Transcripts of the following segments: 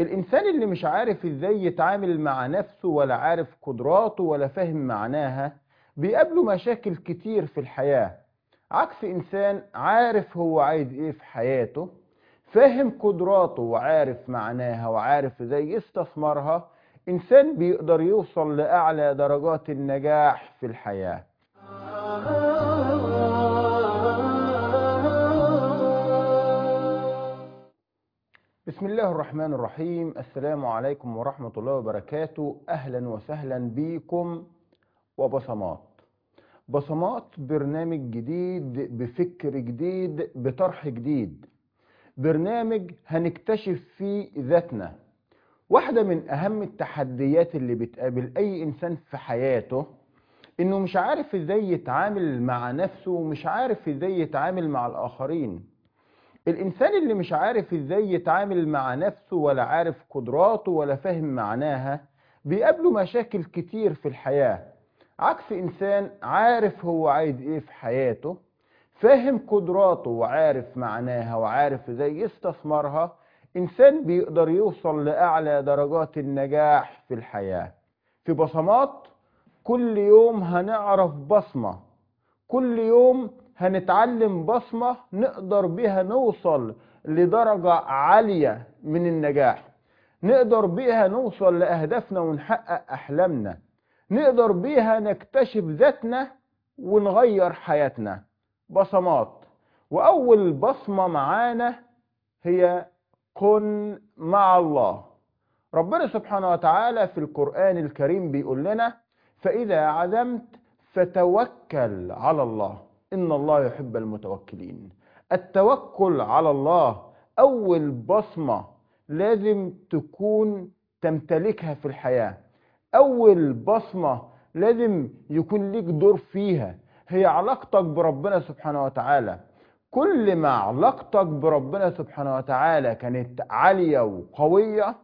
الإنسان اللي مش عارف إزاي يتعامل مع نفسه ولا عارف قدراته ولا فاهم معناها بيقابله مشاكل كتير في الحياة، عكس إنسان عارف هو عايز إيه في حياته، فاهم قدراته وعارف معناها وعارف إزاي يستثمرها. إنسان بيقدر يوصل لأعلى درجات النجاح في الحياة. بسم الله الرحمن الرحيم. السلام عليكم ورحمة الله وبركاته. أهلا وسهلا بكم وبصمات. بصمات برنامج جديد بفكر جديد بطرح جديد، برنامج هنكتشف فيه ذاتنا. واحدة من أهم التحديات اللي بتقابل أي إنسان في حياته إنه مش عارف إزاي يتعامل مع نفسه ومش عارف إزاي يتعامل مع الآخرين. الإنسان اللي مش عارف إزاي يتعامل مع نفسه ولا عارف قدراته ولا فاهم معناها بيقابله مشاكل كتير في الحياة، عكس إنسان عارف هو عايز إيه في حياته، فاهم قدراته وعارف معناها وعارف إزاي يستثمرها. إنسان بيقدر يوصل لأعلى درجات النجاح في الحياة. في بصمات كل يوم هنعرف بصمة، كل يوم هنتعلم بصمة نقدر بيها نوصل لدرجة عالية من النجاح، نقدر بيها نوصل لأهدافنا ونحقق أحلامنا، نقدر بيها نكتشف ذاتنا ونغير حياتنا. بصمات. وأول بصمة معانا هي كن مع الله. ربنا سبحانه وتعالى في القرآن الكريم بيقول لنا: فإذا عزمت فتوكل على الله إن الله يحب المتوكلين. التوكل على الله أول بصمة لازم تكون تمتلكها في الحياة، أول بصمة لازم يكون ليك دور فيها هي علاقتك بربنا سبحانه وتعالى. كل ما علاقتك بربنا سبحانه وتعالى كانت عالية وقوية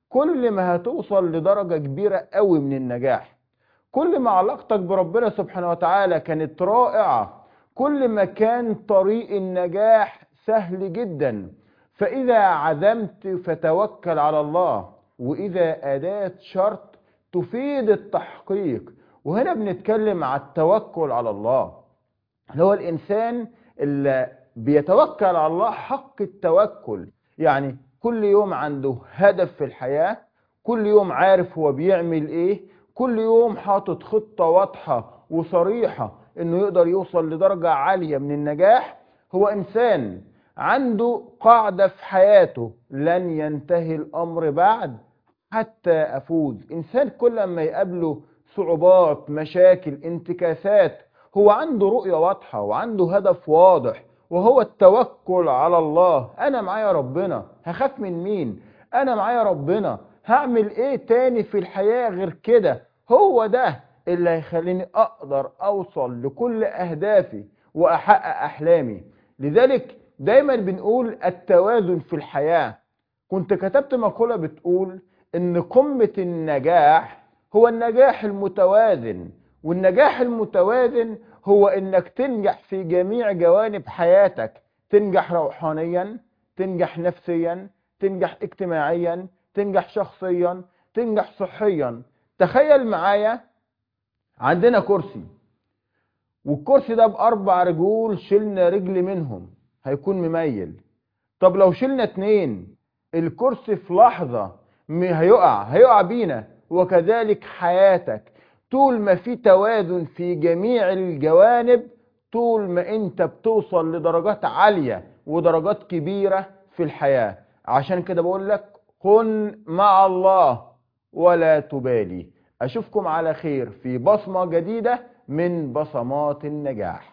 كل ما هتوصل لدرجة كبيرة قوي من النجاح. كل ما علاقتك بربنا سبحانه وتعالى كانت رائعة كل ما كان طريق النجاح سهل جدا. فإذا عزمت فتوكل على الله، وإذا أداة شرط تفيد التحقيق. وهنا بنتكلم على التوكل على الله، اللي هو الإنسان اللي بيتوكل على الله حق التوكل، يعني كل يوم عنده هدف في الحياة، كل يوم عارف هو بيعمل ايه، كل يوم حاطط خطة واضحة وصريحة انه يقدر يوصل لدرجة عالية من النجاح. هو انسان عنده قاعدة في حياته: لن ينتهي الامر بعد حتى افوز. انسان كل ما يقابله صعوبات، مشاكل، انتكاسات، هو عنده رؤية واضحة وعنده هدف واضح، وهو التوكل على الله. انا معايا ربنا، هخاف من مين؟ انا معايا ربنا، هعمل ايه تاني في الحياة غير كده؟ هو ده اللي هيخليني اقدر اوصل لكل اهدافي واحقق احلامي. لذلك دايما بنقول التوازن في الحياة. كنت كتبت مقولة بتقول ان قمة النجاح هو النجاح المتوازن، والنجاح المتوازن هو انك تنجح في جميع جوانب حياتك، تنجح روحانيا، تنجح نفسيا، تنجح اجتماعيا، تنجح شخصيا، تنجح صحيا. تخيل معايا عندنا كرسي، والكرسي ده بأربع رجول، شلنا رجل منهم هيكون مميل. طب لو شلنا اتنين الكرسي في لحظة هيقع بينا. وكذلك حياتك، طول ما في توازن في جميع الجوانب طول ما انت بتوصل لدرجات عالية ودرجات كبيرة في الحياة. عشان كده بقول لك كن مع الله ولا تبالي. اشوفكم على خير في بصمة جديدة من بصمات النجاح.